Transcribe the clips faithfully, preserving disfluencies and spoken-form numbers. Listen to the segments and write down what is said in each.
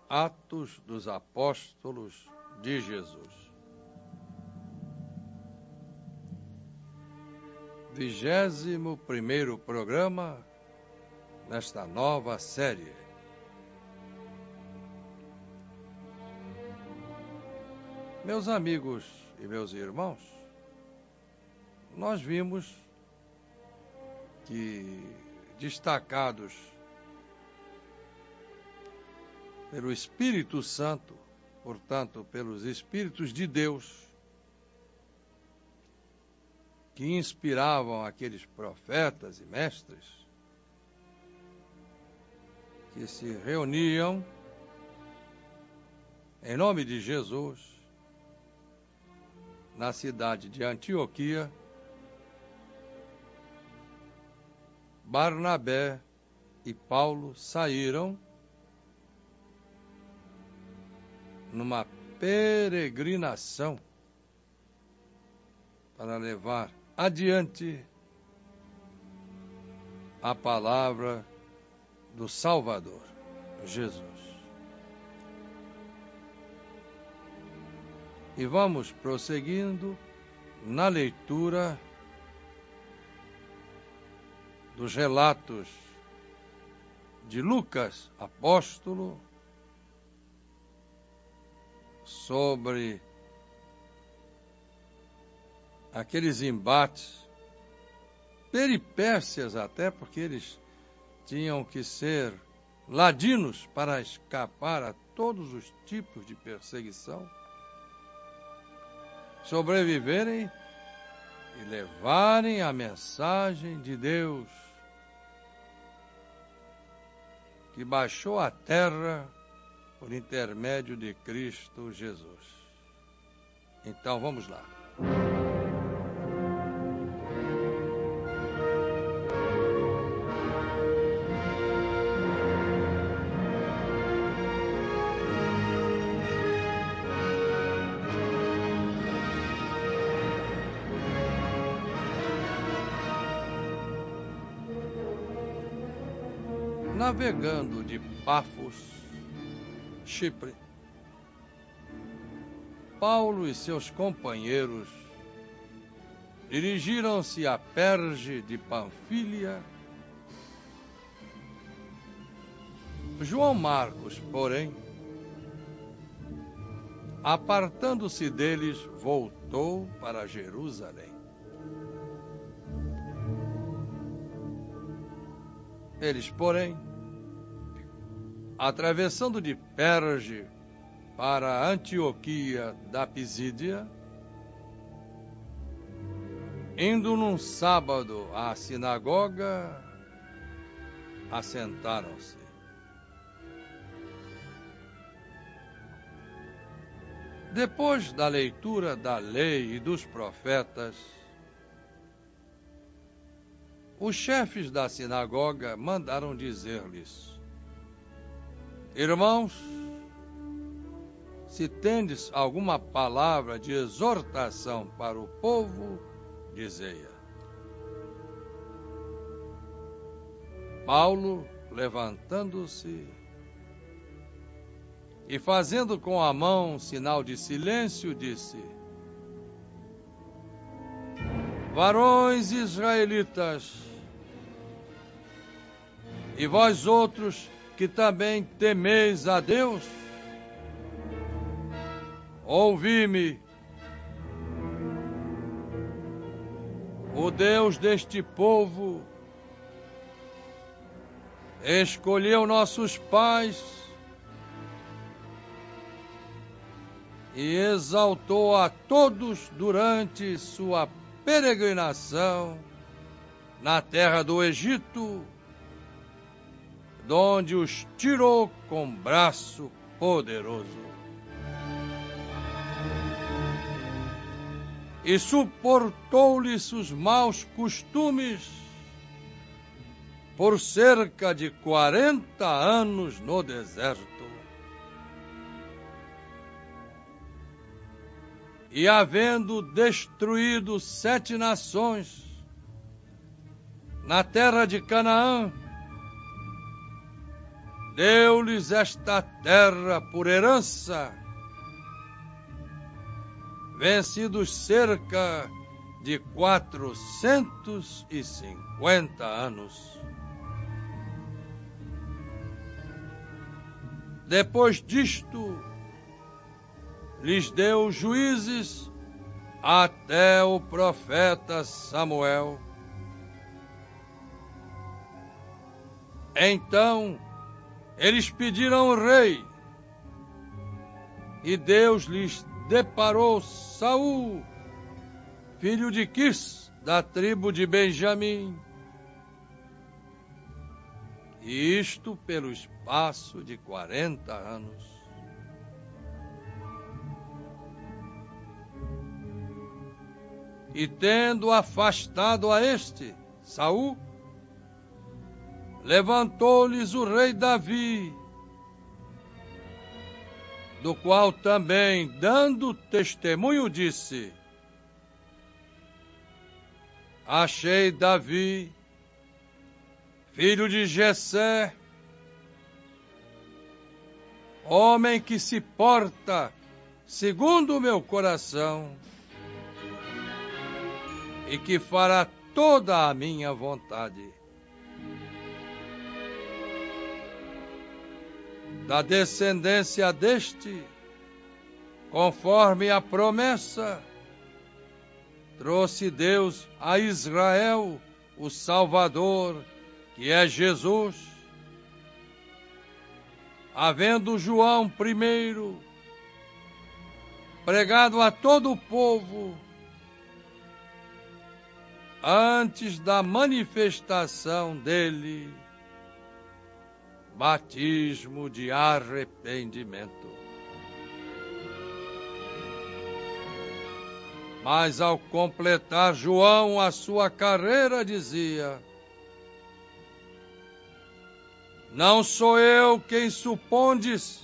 Atos dos Apóstolos de Jesus. Vigésimo primeiro programa nesta nova série. Meus amigos e meus irmãos, nós vimos que, destacados pelo Espírito Santo, portanto, pelos Espíritos de Deus, que inspiravam aqueles profetas e mestres, que se reuniam em nome de Jesus na cidade de Antioquia, Barnabé e Paulo saíram numa peregrinação para levar adiante a palavra do Salvador, Jesus. E vamos prosseguindo na leitura dos relatos de Lucas, apóstolo, sobre aqueles embates, peripécias até, porque eles tinham que ser ladinos para escapar a todos os tipos de perseguição, sobreviverem e levarem a mensagem de Deus, que baixou à terra por intermédio de Cristo Jesus. Então vamos lá. Navegando de Pafos, Chipre, Paulo e seus companheiros dirigiram-se a Perge de Panfília. João Marcos, porém, apartando-se deles, voltou para Jerusalém. Eles, porém, atravessando de Perge para Antioquia da Pisídia, indo num sábado à sinagoga, assentaram-se. Depois da leitura da lei e dos profetas, os chefes da sinagoga mandaram dizer-lhes: Irmãos, se tendes alguma palavra de exortação para o povo, dizei-a. Paulo, levantando-se e fazendo com a mão sinal de silêncio, disse: Varões israelitas, e vós outros que também temeis a Deus, ouvi-me. O Deus deste povo escolheu nossos pais e exaltou a todos durante sua peregrinação na terra do Egito, donde os tirou com braço poderoso. E suportou-lhes os maus costumes por cerca de quarenta anos no deserto. E havendo destruído sete nações na terra de Canaã, deu-lhes esta terra por herança, vencidos cerca de quatrocentos e cinquenta anos. Depois disto, lhes deu juízes até o profeta Samuel. Então, eles pediram rei, e Deus lhes deparou Saul, filho de Quis, da tribo de Benjamim. E isto pelo espaço de quarenta anos. E tendo afastado a este, Saul, levantou-lhes o rei Davi, do qual também, dando testemunho, disse: achei Davi, filho de Jessé, homem que se porta segundo o meu coração e que fará toda a minha vontade. Da descendência deste, conforme a promessa, trouxe Deus a Israel o Salvador, que é Jesus, havendo João primeiro pregado a todo o povo, antes da manifestação dele, batismo de arrependimento. Mas ao completar João a sua carreira, dizia: não sou eu quem supondes,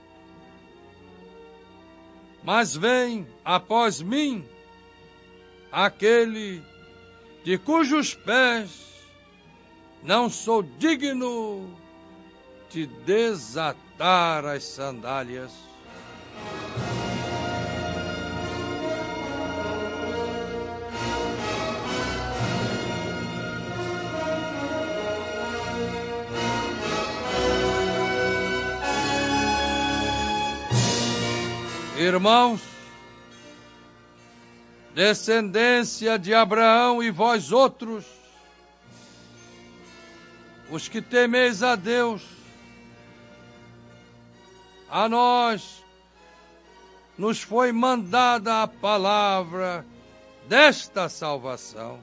mas vem após mim aquele de cujos pés não sou digno de desatar as sandálias. Irmãos, descendência de Abraão e vós outros, os que temeis a Deus, a nós nos foi mandada a palavra desta salvação.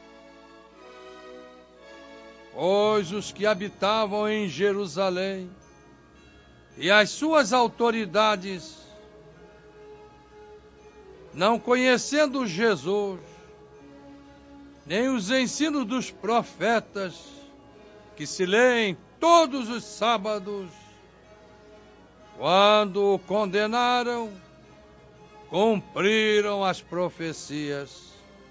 Pois os que habitavam em Jerusalém e as suas autoridades, não conhecendo Jesus, nem os ensinos dos profetas, que se leem todos os sábados, quando o condenaram, cumpriram as profecias.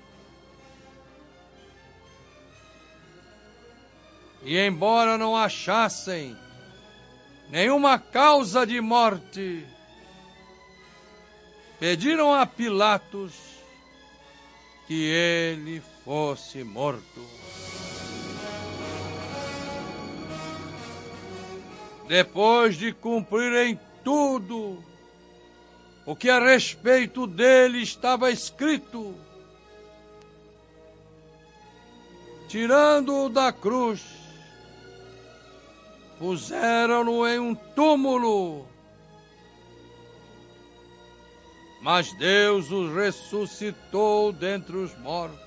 E embora não achassem nenhuma causa de morte, pediram a Pilatos que ele fosse morto. Depois de cumprirem tudo o que a respeito dele estava escrito, tirando-o da cruz, puseram-no em um túmulo, mas Deus o ressuscitou dentre os mortos.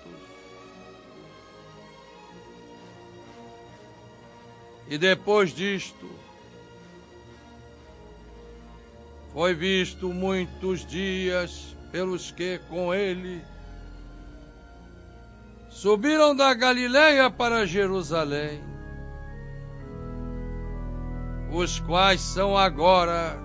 E depois disto, foi visto muitos dias pelos que com ele subiram da Galileia para Jerusalém, os quais são agora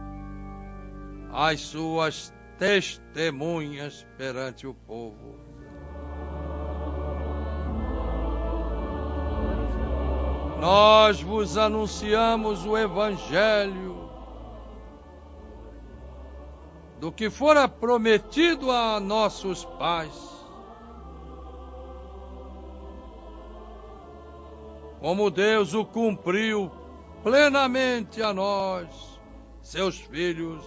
as suas testemunhas perante o povo. nós vos anunciamos o Evangelho do que fora prometido a nossos pais, como Deus o cumpriu plenamente a nós, seus filhos,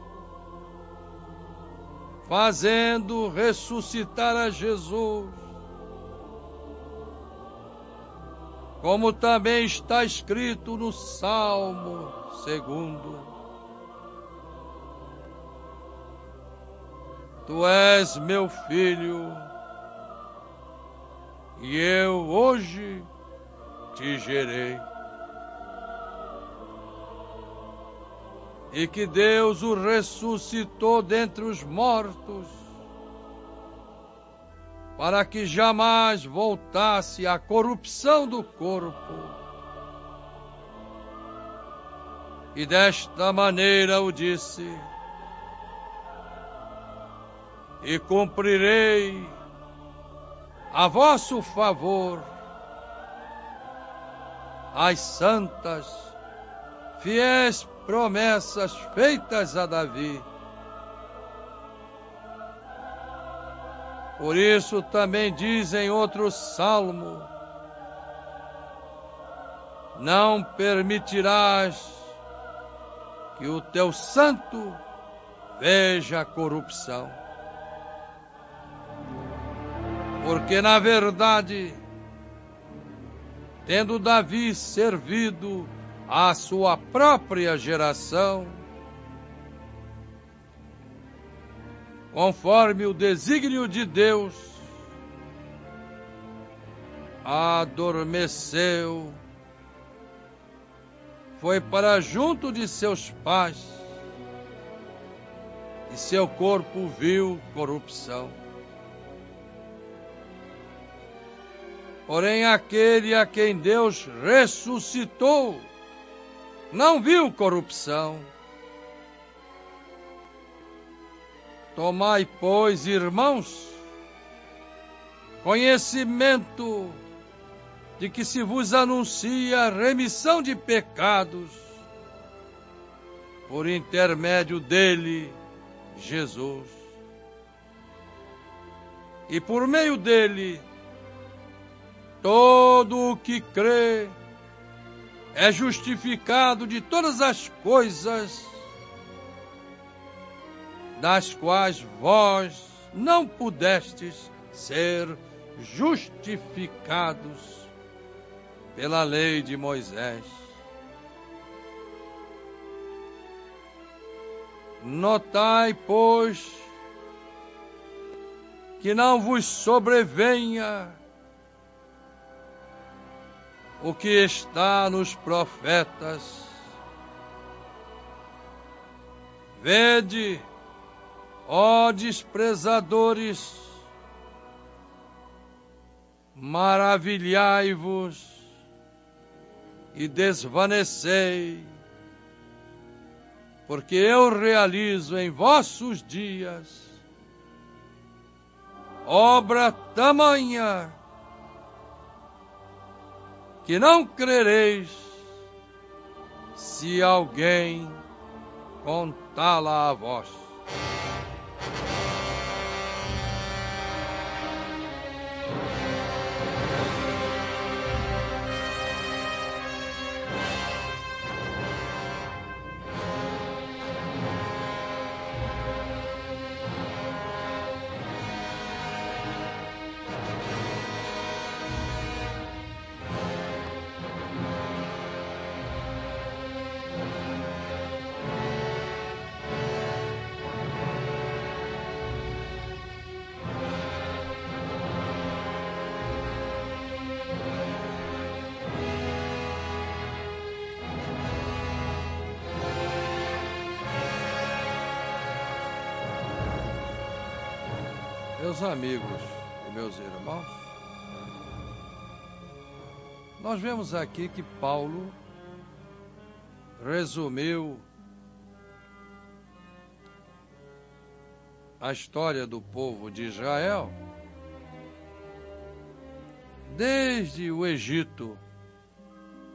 fazendo ressuscitar a Jesus, como também está escrito no Salmo segundo. Tu és meu filho, e eu hoje te gerei. E que Deus o ressuscitou dentre os mortos, para que jamais voltasse à corrupção do corpo. E desta maneira o disse: e cumprirei a vosso favor as santas, fiéis promessas feitas a Davi. Por isso também diz em outro salmo: não permitirás que o teu santo veja a corrupção. Porque, na verdade, tendo Davi servido à sua própria geração, conforme o desígnio de Deus, adormeceu, foi para junto de seus pais, e seu corpo viu corrupção. Porém, aquele a quem Deus ressuscitou não viu corrupção. Tomai, pois, irmãos, conhecimento de que se vos anuncia remissão de pecados por intermédio dele, Jesus. E por meio dele, todo o que crê é justificado de todas as coisas das quais vós não pudestes ser justificados pela lei de Moisés. Notai, pois, que não vos sobrevenha o que está nos profetas. Vede, ó desprezadores, maravilhai-vos e desvanecei, porque eu realizo em vossos dias obra tamanha que não crereis se alguém contá-la a vós. Meus amigos e meus irmãos, nós vemos aqui que Paulo resumiu a história do povo de Israel desde o Egito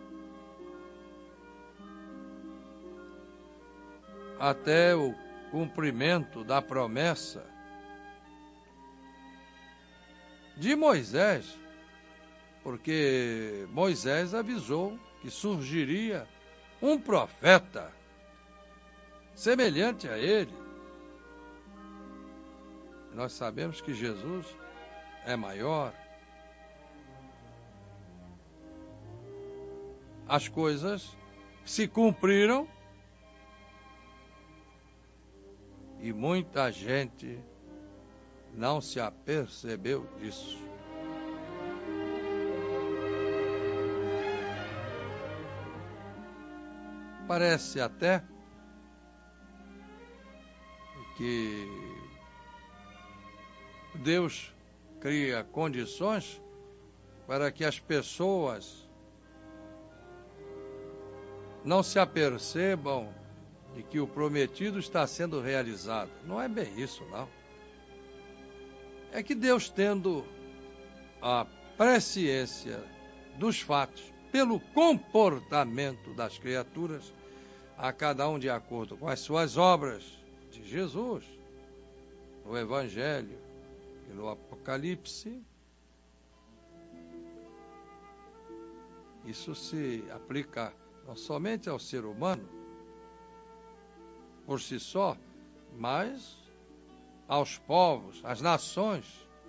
até o cumprimento da promessa de Moisés, porque Moisés avisou que surgiria um profeta semelhante a ele. Nós sabemos que Jesus é maior. As coisas se cumpriram e muita gente não se apercebeu disso. Parece até que Deus cria condições para que as pessoas não se apercebam de que o prometido está sendo realizado. Não é bem isso, não. É que Deus, tendo a presciência dos fatos pelo comportamento das criaturas, a cada um de acordo com as suas obras, de Jesus, no Evangelho e no Apocalipse, isso se aplica não somente ao ser humano, por si só, mas aos povos, às nações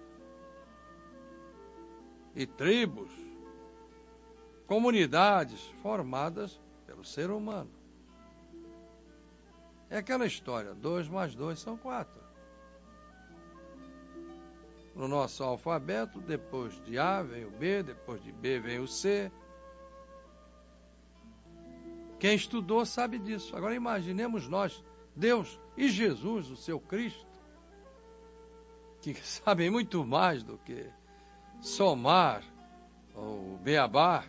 e tribos, comunidades formadas pelo ser humano. É aquela história, dois mais dois são quatro. No nosso alfabeto, depois de A vem o B, depois de B vem o C. Quem estudou sabe disso. Agora imaginemos nós, Deus e Jesus, o seu Cristo, que sabem muito mais do que somar ou beabá.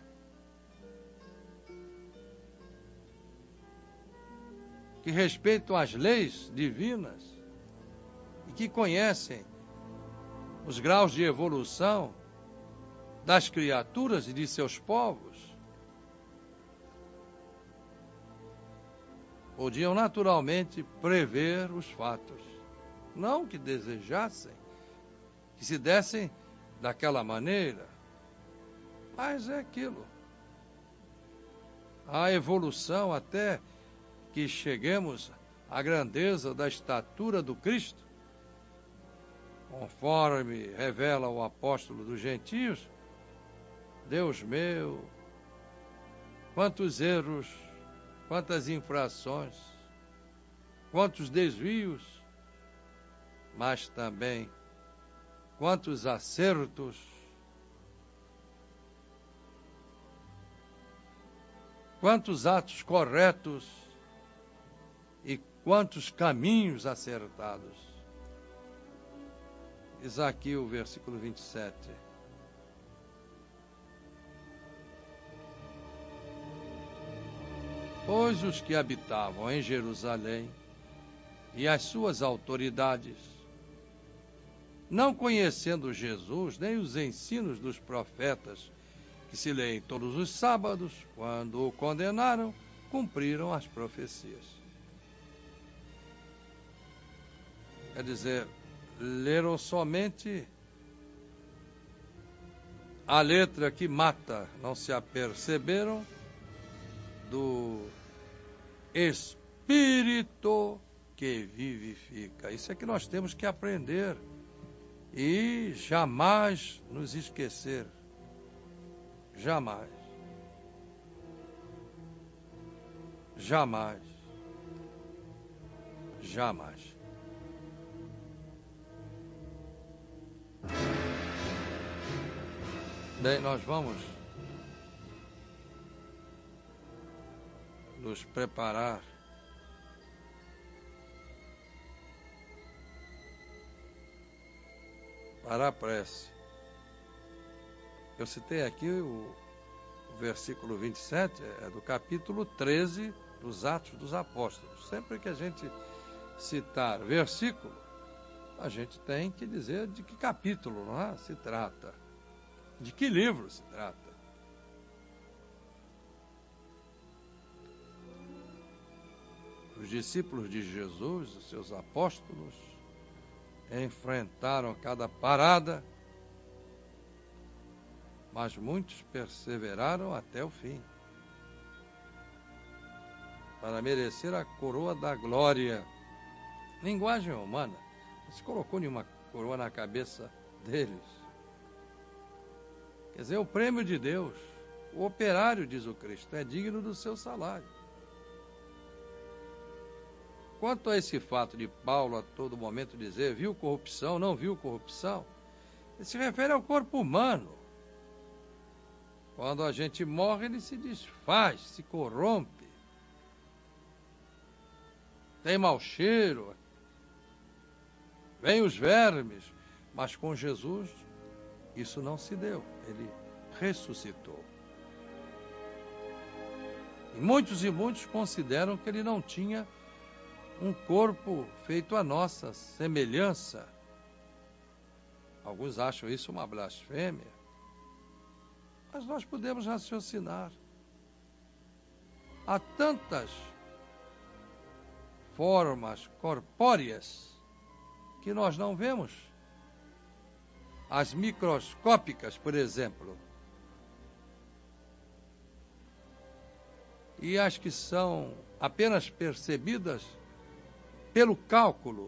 Que respeitam as leis divinas e que conhecem os graus de evolução das criaturas e de seus povos, podiam naturalmente prever os fatos. Não que desejassem que se dessem daquela maneira, mas é aquilo. A evolução até que cheguemos à grandeza da estatura do Cristo, conforme revela o apóstolo dos gentios. Deus meu, quantos erros, quantas infrações, quantos desvios, mas também quantos acertos, quantos atos corretos e quantos caminhos acertados. Diz aqui o versículo vinte e sete. Pois os que habitavam em Jerusalém e as suas autoridades, não conhecendo Jesus nem os ensinos dos profetas que se leem todos os sábados, quando o condenaram, cumpriram as profecias. Quer dizer, leram somente a letra que mata, não se aperceberam do Espírito que vivifica. Isso é que nós temos que aprender e jamais nos esquecer. Jamais. Jamais. Jamais. Bem, nós vamos nos preparar para a prece. Eu citei aqui o, o versículo vinte e sete, é do capítulo treze dos Atos dos Apóstolos. Sempre que a gente citar versículo, a gente tem que dizer de que capítulo, não é? Se trata. De que livro se trata. Os discípulos de Jesus, os seus apóstolos, enfrentaram cada parada, mas muitos perseveraram até o fim, para merecer a coroa da glória. Linguagem humana, não se colocou nenhuma coroa na cabeça deles. Quer dizer, o prêmio de Deus. O operário, diz o Cristo, é digno do seu salário. Quanto a esse fato de Paulo a todo momento dizer, viu corrupção, não viu corrupção, ele se refere ao corpo humano. Quando a gente morre, ele se desfaz, se corrompe, tem mau cheiro, vem os vermes, mas com Jesus isso não se deu, ele ressuscitou. E muitos e muitos consideram que ele não tinha um corpo feito à nossa semelhança. Alguns acham isso uma blasfêmia. Mas nós podemos raciocinar. Há tantas formas corpóreas que nós não vemos. As microscópicas, por exemplo. E as que são apenas percebidas pelo cálculo.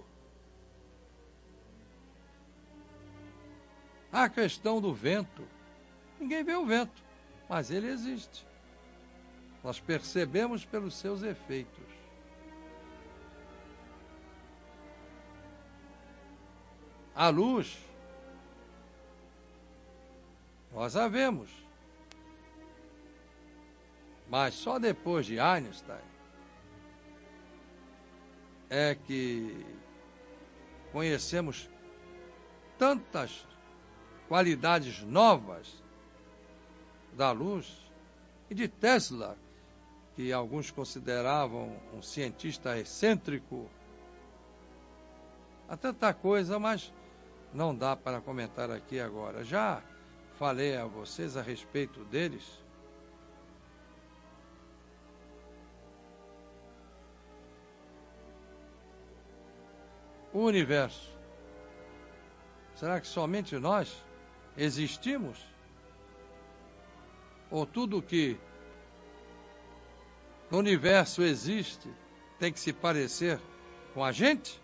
A questão do vento. Ninguém vê o vento, mas ele existe. Nós percebemos pelos seus efeitos. A luz, nós a vemos. Mas só depois de Einstein é que conhecemos tantas qualidades novas da luz, e de Tesla, que alguns consideravam um cientista excêntrico. Há tanta coisa, mas não dá para comentar aqui agora. Já falei a vocês a respeito deles. O universo. Será que somente nós existimos? Ou tudo que no universo existe tem que se parecer com a gente?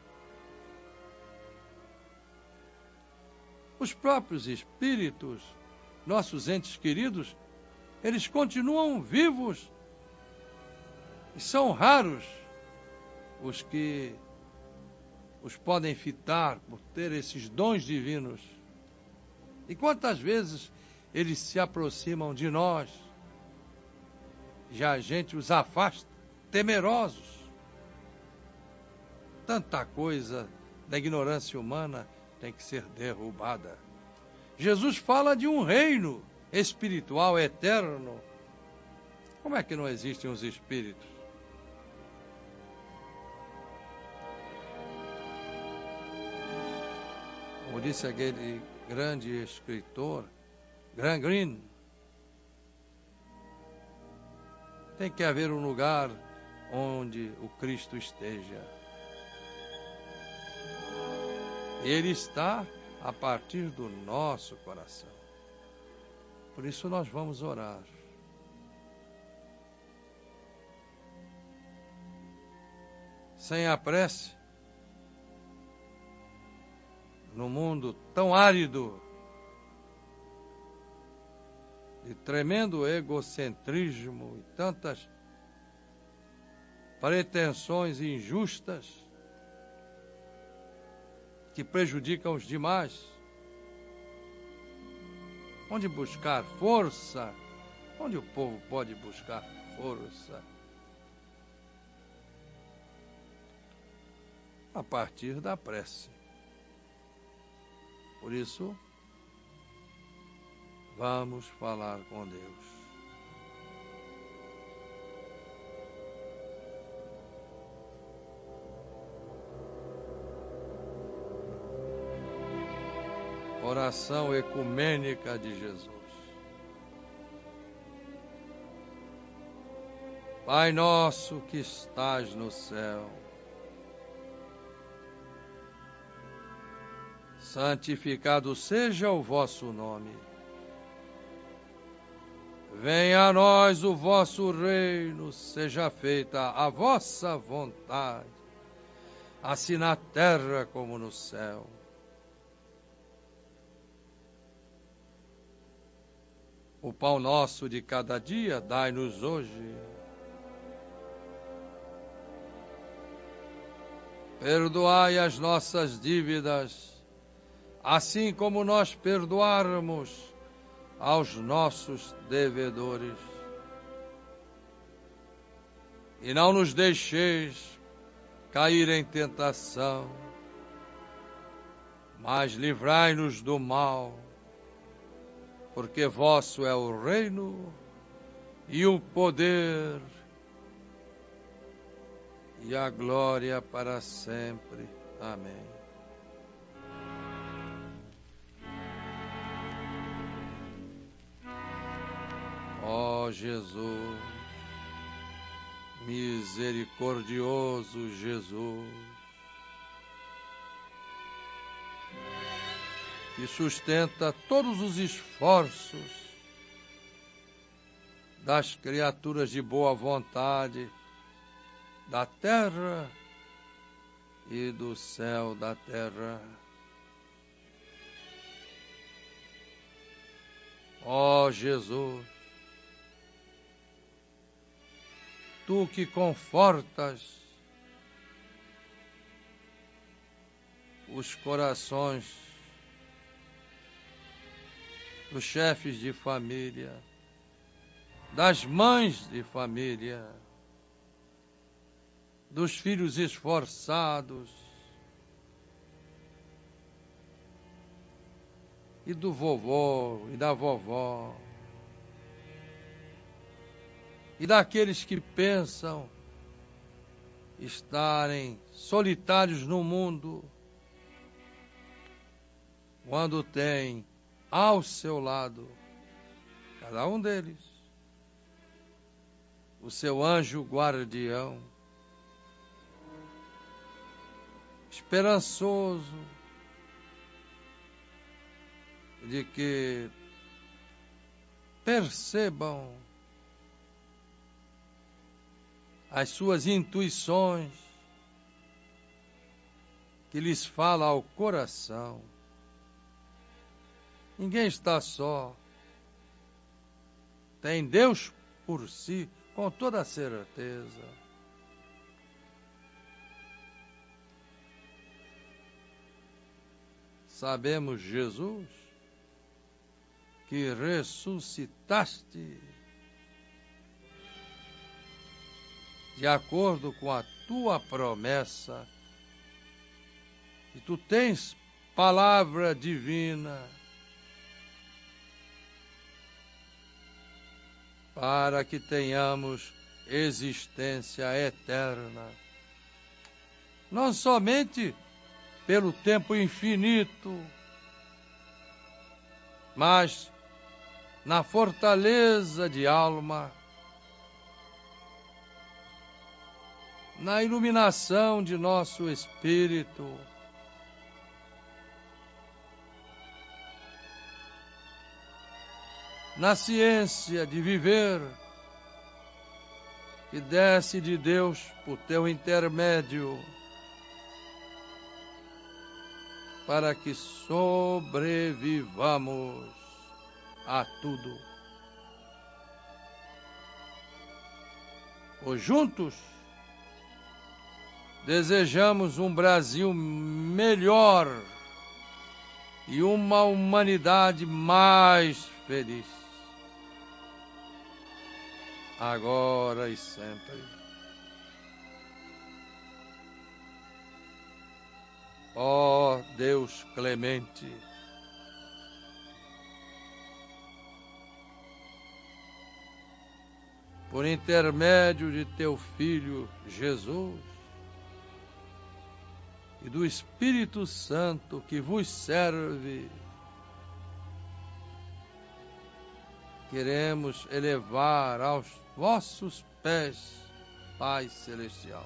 Os próprios espíritos, nossos entes queridos, eles continuam vivos e são raros os que os podem fitar por ter esses dons divinos. E quantas vezes eles se aproximam de nós, já a gente os afasta, temerosos. Tanta coisa da ignorância humana tem que ser derrubada. Jesus fala de um reino espiritual eterno. Como é que não existem os espíritos? Como disse aquele grande escritor, Graham Greene, tem que haver um lugar onde o Cristo esteja. Ele está a partir do nosso coração. Por isso nós vamos orar. Sem a prece, no mundo tão árido, de tremendo egocentrismo e tantas pretensões injustas que prejudicam os demais. Onde buscar força? Onde o povo pode buscar força? A partir da prece. Por isso, vamos falar com Deus. Oração ecumênica de Jesus. Pai nosso que estás no céu, santificado seja o vosso nome. Venha a nós o vosso reino, seja feita a vossa vontade, assim na terra como no céu. O pão nosso de cada dia dai-nos hoje. Perdoai as nossas dívidas, assim como nós perdoarmos aos nossos devedores. E não nos deixeis cair em tentação, mas livrai-nos do mal, porque vosso é o reino e o poder e a glória para sempre. Amém. Ó Jesus, misericordioso Jesus, que sustenta todos os esforços das criaturas de boa vontade da terra e do céu da terra. Ó Jesus, tu que confortas os corações dos chefes de família, das mães de família, dos filhos esforçados e do vovô e da vovó, e daqueles que pensam estarem solitários no mundo, quando tem ao seu lado, cada um deles, o seu anjo guardião, esperançoso de que percebam as suas intuições, que lhes fala ao coração. Ninguém está só. Tem Deus por si, com toda certeza. Sabemos, Jesus, que ressuscitaste de acordo com a tua promessa, e tu tens palavra divina para que tenhamos existência eterna, não somente pelo tempo infinito, mas na fortaleza de alma, na iluminação de nosso espírito, na ciência de viver que desce de Deus por teu intermédio, para que sobrevivamos a tudo. Pois juntos desejamos um Brasil melhor e uma humanidade mais feliz, agora e sempre. Ó Deus clemente, por intermédio de teu Filho Jesus e do Espírito Santo que vos serve, queremos elevar aos vossos pés, Pai Celestial.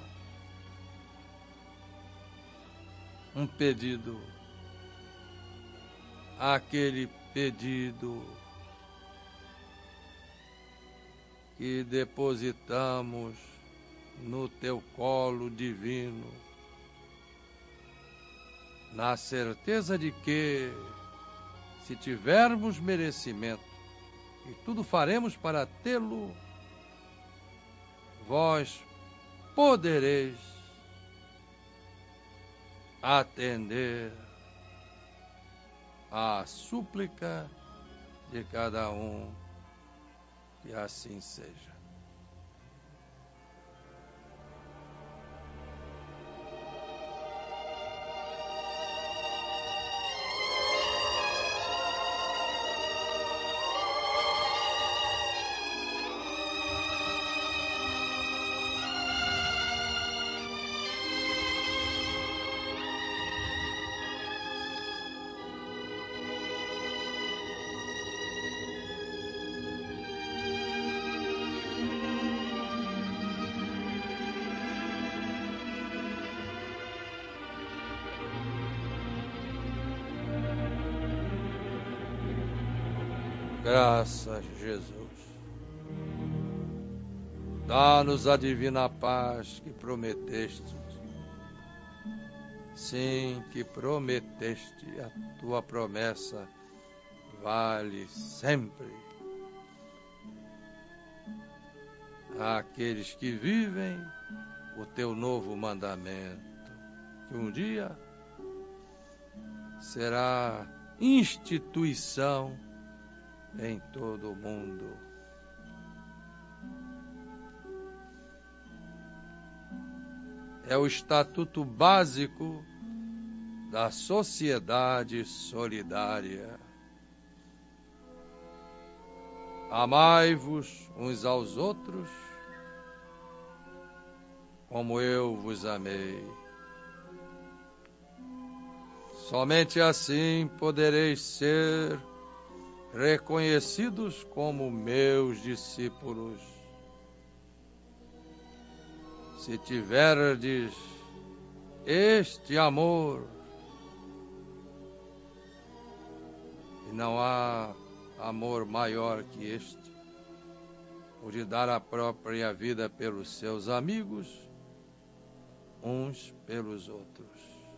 Um pedido, aquele pedido que depositamos no teu colo divino, na certeza de que, se tivermos merecimento, e tudo faremos para tê-lo, vós podereis atender à súplica de cada um, que assim seja. Graças, Jesus. Dá-nos a divina paz que prometeste. Sim, que prometeste, a tua promessa vale sempre. Àqueles que vivem o teu novo mandamento, que um dia será instituição em todo o mundo. É o estatuto básico da sociedade solidária. Amai-vos uns aos outros, como eu vos amei. Somente assim podereis ser reconhecidos como meus discípulos. Se tiverdes este amor, e não há amor maior que este, o de dar a própria vida pelos seus amigos, uns pelos outros.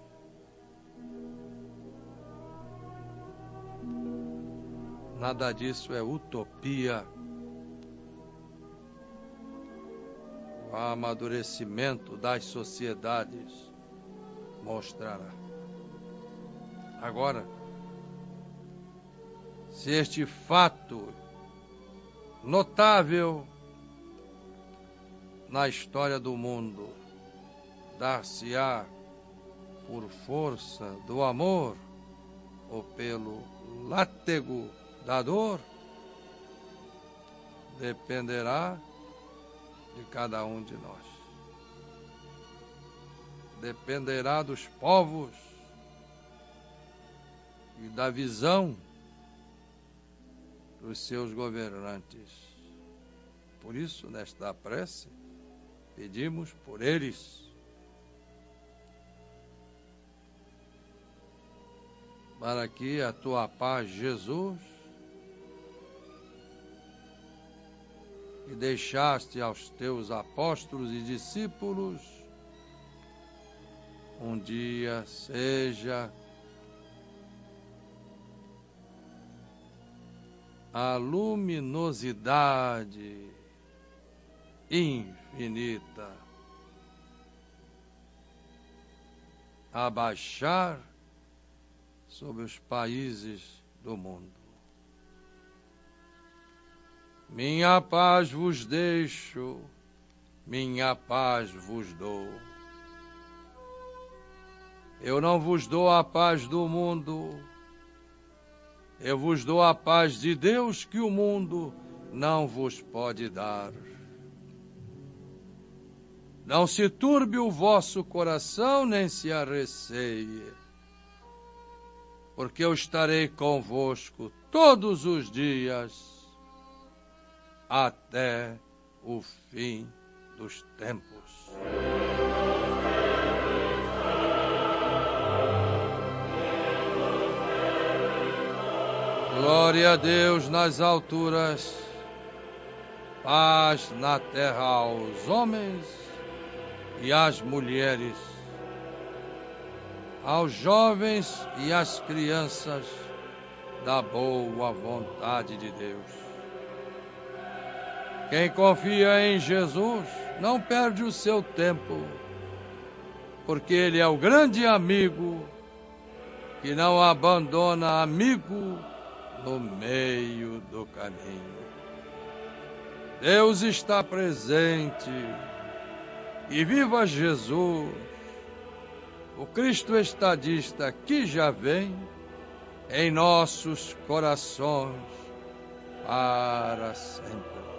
Nada disso é utopia. O amadurecimento das sociedades mostrará. Agora, se este fato notável na história do mundo dar-se-á por força do amor ou pelo látego da dor, dependerá de cada um de nós. Dependerá dos povos e da visão dos seus governantes. Por isso, nesta prece, pedimos por eles. Para que a tua paz, Jesus, que deixaste aos teus apóstolos e discípulos, um dia seja a luminosidade infinita a baixar sobre os países do mundo. Minha paz vos deixo, minha paz vos dou. Eu não vos dou a paz do mundo, eu vos dou a paz de Deus que o mundo não vos pode dar. Não se turbe o vosso coração, nem se arreceie, porque eu estarei convosco todos os dias, até o fim dos tempos. Glória a Deus nas alturas, paz na terra aos homens e às mulheres, aos jovens e às crianças da boa vontade de Deus. Quem confia em Jesus não perde o seu tempo, porque Ele é o grande amigo que não abandona amigo no meio do caminho. Deus está presente e viva Jesus, o Cristo estadista que já vem em nossos corações para sempre.